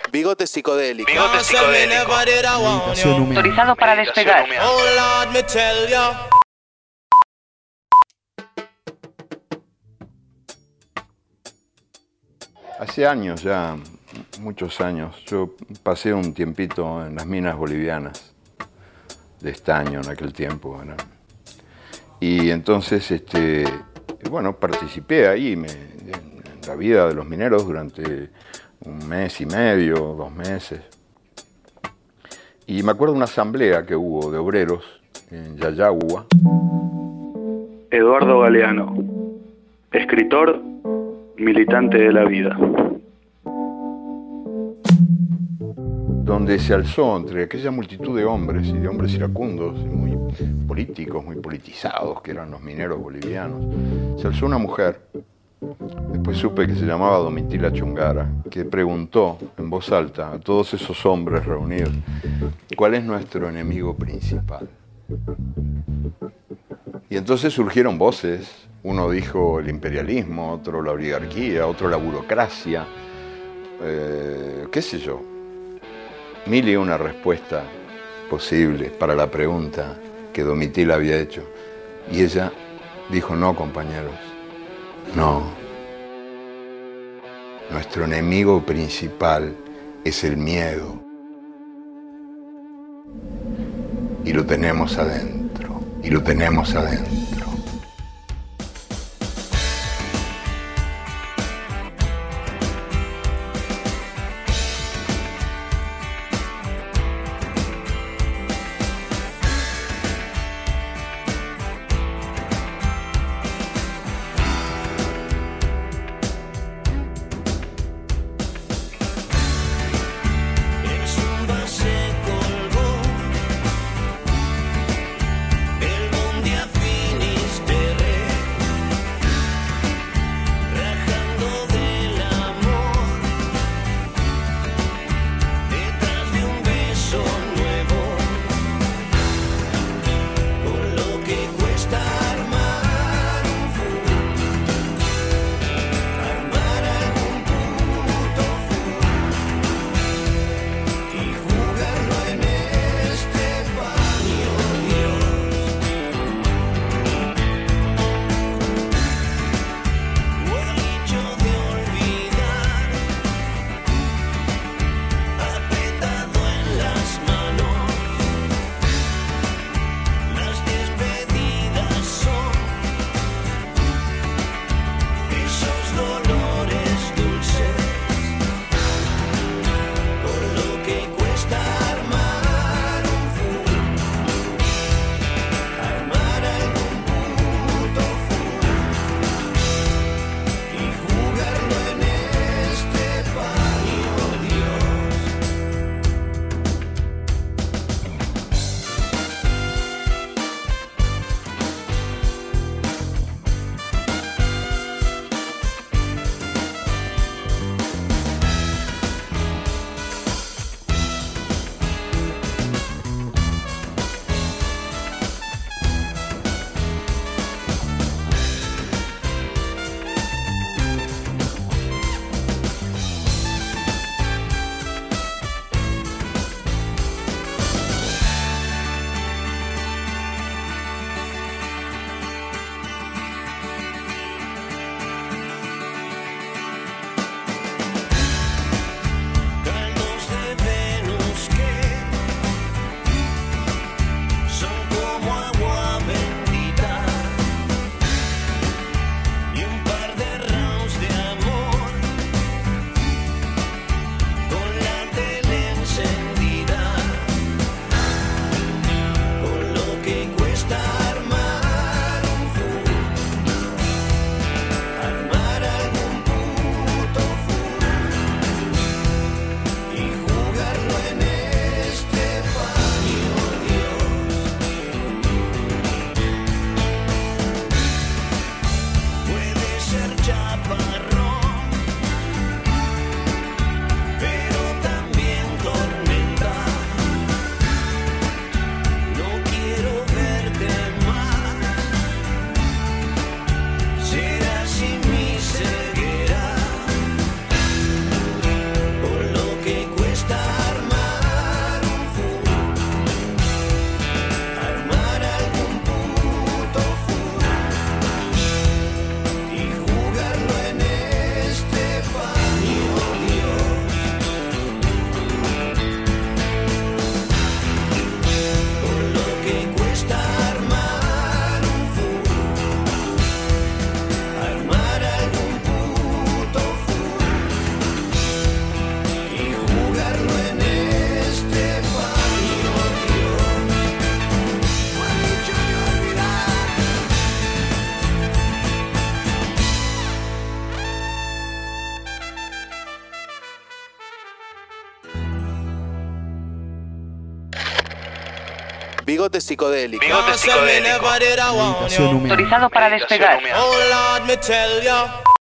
Bigote psicodélico. Meditación húmeda. Autorizado para despegar. Hace años ya, muchos años, yo pasé un tiempito en las minas bolivianas de estaño en aquel tiempo. Y entonces, bueno, participé ahí en la vida de los mineros durante un mes y medio, 2 meses. Y me acuerdo de una asamblea que hubo de obreros en Yayagua. Eduardo Galeano, escritor, militante de la vida. Donde se alzó entre aquella multitud de hombres y de hombres iracundos, muy políticos, muy politizados, que eran los mineros bolivianos, se alzó una mujer, después supe que se llamaba Domitila Chungara, que preguntó en voz alta a todos esos hombres reunidos, ¿cuál es nuestro enemigo principal? Y entonces surgieron voces, uno dijo el imperialismo, otro la oligarquía, otro la burocracia, qué sé yo. Mil y una respuesta posible para la pregunta que Domitila había hecho. Y ella dijo, no, compañeros, no. Nuestro enemigo principal es el miedo. Y lo tenemos adentro, y lo tenemos adentro. El mundo afini Bigote psicodélico. Bigote psicodélico. Meditación húmeda. Autorizado para despegar.